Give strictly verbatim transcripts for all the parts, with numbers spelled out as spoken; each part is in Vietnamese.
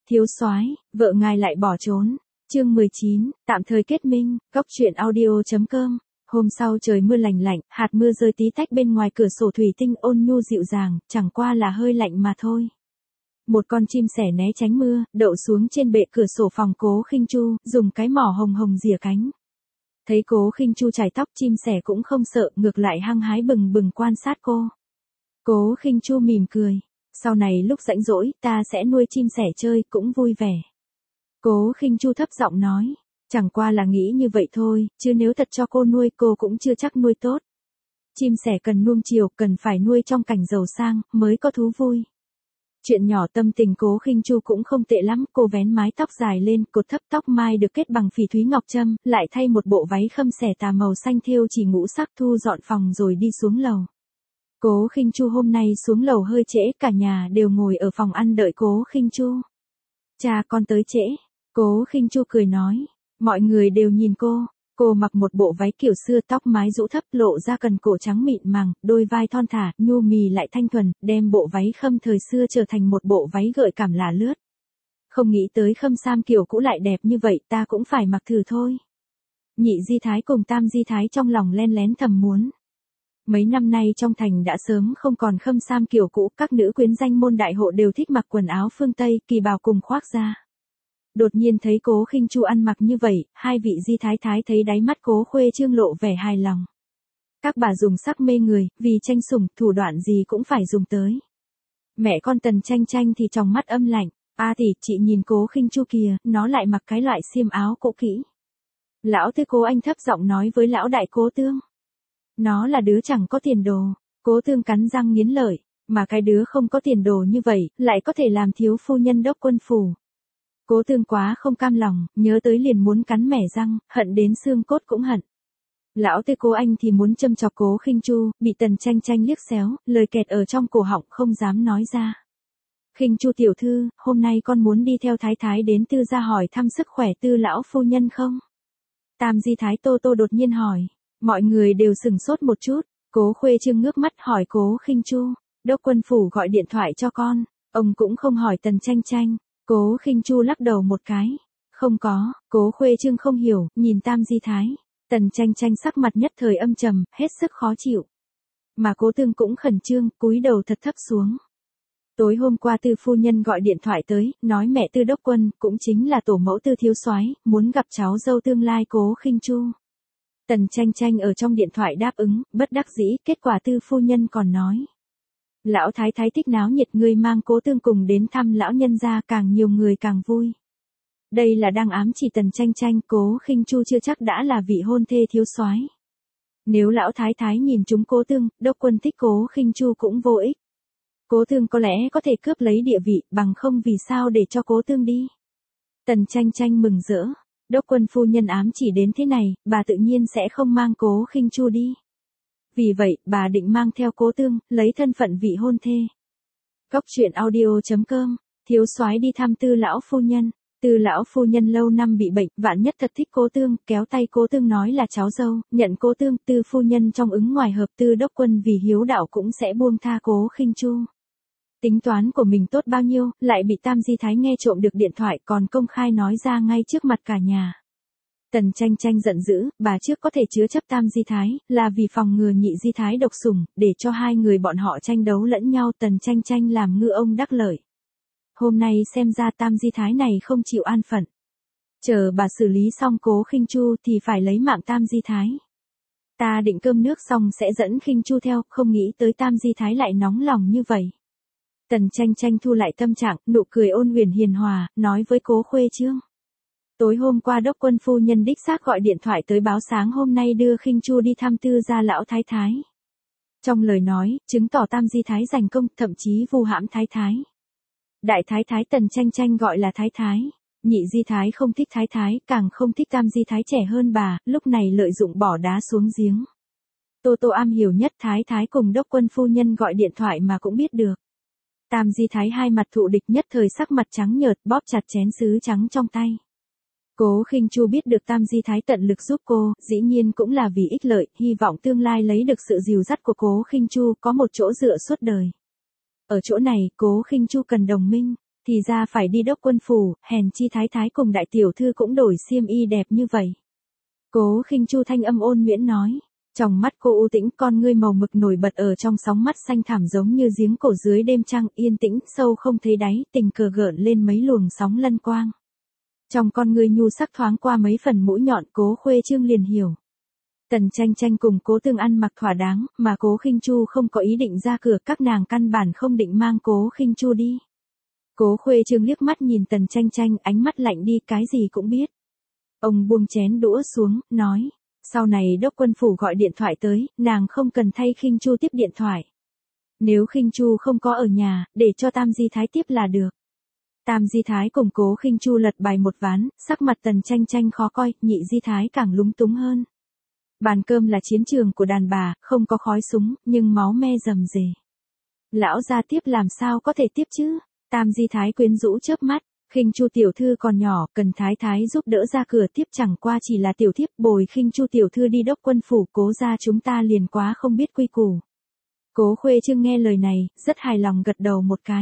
Thiếu soái, vợ ngài lại bỏ trốn. Chương mười chín, tạm thời kết minh. Góc truyện audio chấm com. Hôm sau trời mưa lành lạnh, hạt mưa rơi tí tách bên ngoài cửa sổ thủy tinh ôn nhu dịu dàng, chẳng qua là hơi lạnh mà thôi. Một con chim sẻ né tránh mưa, đậu xuống trên bệ cửa sổ phòng Cố Khinh Chu, dùng cái mỏ hồng hồng rỉa cánh. Thấy Cố Khinh Chu chải tóc, chim sẻ cũng không sợ, ngược lại hăng hái bừng bừng quan sát cô. Cố Khinh Chu mỉm cười. Sau này lúc rảnh rỗi, ta sẽ nuôi chim sẻ chơi, cũng vui vẻ. Cố Khinh Chu thấp giọng nói. Chẳng qua là nghĩ như vậy thôi, chứ nếu thật cho cô nuôi, cô cũng chưa chắc nuôi tốt. Chim sẻ cần nuông chiều, cần phải nuôi trong cảnh giàu sang, mới có thú vui. Chuyện nhỏ tâm tình Cố Khinh Chu cũng không tệ lắm, cô vén mái tóc dài lên, cột thấp tóc mai được kết bằng phỉ thúy ngọc trâm, lại thay một bộ váy khâm xẻ tà màu xanh thêu chỉ ngũ sắc, thu dọn phòng rồi đi xuống lầu. Cố Khinh Chu hôm nay xuống lầu hơi trễ, cả nhà đều ngồi ở phòng ăn đợi Cố Khinh Chu. Cha con tới trễ. Cố Khinh Chu cười nói. Mọi người đều nhìn cô. Cô mặc một bộ váy kiểu xưa, tóc mái rũ thấp, lộ ra cần cổ trắng mịn màng, đôi vai thon thả, nhu mì lại thanh thuần, đem bộ váy khâm thời xưa trở thành một bộ váy gợi cảm lả lướt. Không nghĩ tới khâm sam kiểu cũ lại đẹp như vậy, ta cũng phải mặc thử thôi. Nhị Di Thái cùng Tam Di Thái trong lòng len lén thầm muốn. Mấy năm nay trong thành đã sớm không còn khâm sam kiểu cũ, các nữ quyến danh môn đại hộ đều thích mặc quần áo phương Tây, kỳ bào cùng khoác da. Đột nhiên thấy Cố Khinh Chu ăn mặc như vậy, hai vị Di Thái Thái thấy đáy mắt Cố Khuê Trương lộ vẻ hài lòng. Các bà dùng sắc mê người, vì tranh sủng, thủ đoạn gì cũng phải dùng tới. Mẹ con Tần Tranh Tranh thì trong mắt âm lạnh, a tỷ, chị nhìn Cố Khinh Chu kìa, nó lại mặc cái loại xiêm áo cũ kỹ. Lão Tư Cố Anh thấp giọng nói với lão đại Cố Tương. Nó là đứa chẳng có tiền đồ. Cố Tương cắn răng nghiến lợi, mà cái đứa không có tiền đồ như vậy, lại có thể làm thiếu phu nhân đốc quân phủ. Cố Tương quá không cam lòng, nhớ tới liền muốn cắn mẻ răng, hận đến xương cốt cũng hận. Lão Tư Cố Anh thì muốn châm chọc Cố Khinh Chu, bị Tần Tranh Tranh liếc xéo, lời kẹt ở trong cổ họng không dám nói ra. Khinh Chu tiểu thư, hôm nay con muốn đi theo Thái Thái đến Tư gia hỏi thăm sức khỏe Tư lão phu nhân không? Tam Di Thái Tô Tô đột nhiên hỏi. Mọi người đều sừng sốt một chút. Cố Khuê Trương ngước mắt hỏi Cố Khinh Chu. Đốc quân phủ gọi điện thoại cho con. Ông cũng không hỏi Tần Tranh Tranh. Cố Khinh Chu lắc đầu một cái. Không có. Cố Khuê Trương không hiểu, nhìn Tam Di Thái. Tần Tranh Tranh sắc mặt nhất thời âm trầm, hết sức khó chịu. Mà Cố Tương cũng khẩn trương, cúi đầu thật thấp xuống. Tối hôm qua Tư phu nhân gọi điện thoại tới, nói mẹ Tư đốc quân, cũng chính là tổ mẫu Tư thiếu soái, muốn gặp cháu dâu tương lai Cố Khinh Chu. Tần Tranh Tranh ở trong điện thoại đáp ứng, bất đắc dĩ, kết quả Tư phu nhân còn nói. Lão Thái Thái thích náo nhiệt, người mang Cố Tương cùng đến thăm lão nhân gia, càng nhiều người càng vui. Đây là đang ám chỉ Tần Tranh Tranh, Cố Khinh Chu chưa chắc đã là vị hôn thê thiếu soái. Nếu lão Thái Thái nhìn chúng Cố Tương, đốc quân thích Cố Khinh Chu cũng vô ích. Cố Tương có lẽ có thể cướp lấy địa vị, bằng không vì sao để cho Cố Tương đi. Tần Tranh Tranh mừng rỡ. Đốc quân phu nhân ám chỉ đến thế này, bà tự nhiên sẽ không mang Cố Khinh Chu đi. Vì vậy, bà định mang theo Cố Tương, lấy thân phận vị hôn thê. Góc truyện audio chấm com. Thiếu soái đi thăm Tư lão phu nhân. Tư lão phu nhân lâu năm bị bệnh, vạn nhất thật thích Cố Tương, kéo tay Cố Tương nói là cháu dâu, nhận Cố Tương. Tư phu nhân trong ứng ngoài hợp, Tư đốc quân vì hiếu đạo cũng sẽ buông tha Cố Khinh Chu. Tính toán của mình tốt bao nhiêu, lại bị Tam Di Thái nghe trộm được điện thoại, còn công khai nói ra ngay trước mặt cả nhà. Tần Tranh Tranh giận dữ, bà trước có thể chứa chấp Tam Di Thái, là vì phòng ngừa Nhị Di Thái độc sủng, để cho hai người bọn họ tranh đấu lẫn nhau. Tần Tranh Tranh làm ngư ông đắc lợi. Hôm nay xem ra Tam Di Thái này không chịu an phận. Chờ bà xử lý xong Cố Khinh Chu thì phải lấy mạng Tam Di Thái. Ta định cơm nước xong sẽ dẫn Khinh Chu theo, không nghĩ tới Tam Di Thái lại nóng lòng như vậy. Tần Tranh Tranh thu lại tâm trạng, nụ cười ôn huyền hiền hòa, nói với Cố Khuê Trương. Tối hôm qua đốc quân phu nhân đích xác gọi điện thoại tới báo sáng hôm nay đưa Khinh Chu đi thăm Tư gia lão Thái Thái. Trong lời nói, chứng tỏ Tam Di Thái giành công, thậm chí vu hãm Thái Thái. Đại Thái Thái Tần Tranh Tranh gọi là Thái Thái. Nhị Di Thái không thích Thái Thái, càng không thích Tam Di Thái trẻ hơn bà, lúc này lợi dụng bỏ đá xuống giếng. Tô Tô am hiểu nhất, Thái Thái cùng đốc quân phu nhân gọi điện thoại mà cũng biết được. Tam Di Thái hai mặt thù địch, nhất thời sắc mặt trắng nhợt, bóp chặt chén sứ trắng trong tay. Cố Khinh Chu biết được Tam Di Thái tận lực giúp cô, dĩ nhiên cũng là vì ích lợi, hy vọng tương lai lấy được sự dìu dắt của Cố Khinh Chu, có một chỗ dựa suốt đời. Ở chỗ này, Cố Khinh Chu cần đồng minh, Thì ra phải đi đốc quân phủ, hèn chi thái thái cùng đại tiểu thư cũng đổi xiêm y đẹp như vậy. Cố Khinh Chu thanh âm ôn nhuyễn nói. Trong mắt cô u tĩnh, con ngươi màu mực nổi bật ở trong sóng mắt xanh thẳm giống như giếng cổ dưới đêm trăng, yên tĩnh, sâu không thấy đáy, tình cờ gợn lên mấy luồng sóng lân quang. Trong con ngươi nhu sắc thoáng qua mấy phần mũi nhọn, Cố Khuê Trương liền hiểu. Tần Tranh Tranh cùng Cố Tương ăn mặc thỏa đáng, mà Cố Khinh Chu không có ý định ra cửa, các nàng căn bản không định mang Cố Khinh Chu đi. Cố Khuê Trương liếc mắt nhìn Tần Tranh Tranh, ánh mắt lạnh đi, cái gì cũng biết. Ông buông chén đũa xuống, nói. Sau này đốc quân phủ gọi điện thoại tới, nàng không cần thay Khinh Chu tiếp điện thoại. Nếu Khinh Chu không có ở nhà, để cho Tam Di Thái tiếp là được. Tam Di Thái cùng Cố Khinh Chu lật bài một ván, sắc mặt Tần Tranh Tranh khó coi, nhị Di Thái càng lúng túng hơn. Bàn cơm là chiến trường của đàn bà, không có khói súng, nhưng máu me rầm rề. Lão gia tiếp làm sao có thể tiếp chứ? Tam Di Thái quyến rũ chớp mắt. Khinh Chu tiểu thư còn nhỏ, cần thái thái giúp đỡ ra cửa tiếp, chẳng qua chỉ là tiểu thiếp, bồi Khinh Chu tiểu thư đi đốc quân phủ, Cố gia chúng ta liền quá không biết quy củ. Cố Khuê Trương nghe lời này, rất hài lòng gật đầu một cái.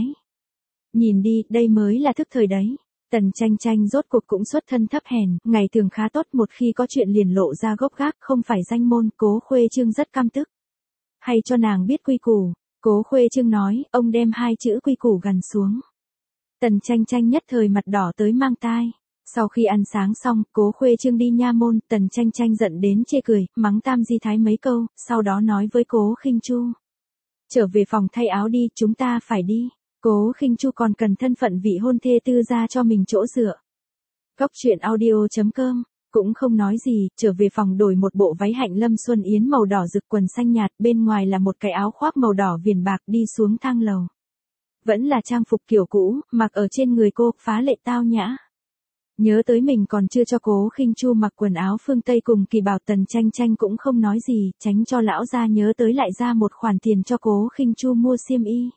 Nhìn đi, đây mới là thức thời đấy. Tần Tranh Tranh rốt cuộc cũng xuất thân thấp hèn, ngày thường khá tốt, một khi có chuyện liền lộ ra gốc gác, không phải danh môn. Cố Khuê Trương rất căm tức. Hay cho nàng biết quy củ. Cố Khuê Trương nói, ông đem hai chữ quy củ gằn xuống. Tần Tranh Tranh nhất thời mặt đỏ tới mang tai. Sau khi ăn sáng xong, Cố Khuê Trương đi nha môn, Tần Tranh Tranh giận đến chê cười, mắng Tam Di Thái mấy câu, sau đó nói với Cố Khinh Chu. Trở về phòng thay áo đi, chúng ta phải đi. Cố Khinh Chu còn cần thân phận vị hôn thê tư gia cho mình chỗ dựa. Cóc truyện audio chấm com, cũng không nói gì, trở về phòng đổi một bộ váy hạnh lâm xuân yến màu đỏ rực, quần xanh nhạt, bên ngoài là một cái áo khoác màu đỏ viền bạc, đi xuống thang lầu. Vẫn là trang phục kiểu cũ, mặc ở trên người cô, phá lệ tao nhã. Nhớ tới mình còn chưa cho Cố Khinh Chu mặc quần áo phương Tây cùng kỳ bảo, Tần Tranh Tranh cũng không nói gì, tránh cho lão gia nhớ tới lại ra một khoản tiền cho Cố Khinh Chu mua xiêm y.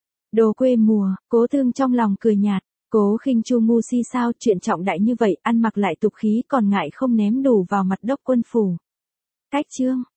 Đồ quê mùa, Cố Tương trong lòng cười nhạt, Cố Khinh Chu ngu si sao, chuyện trọng đại như vậy, ăn mặc lại tục khí còn ngại không ném đủ vào mặt đốc quân phủ. Cách chương.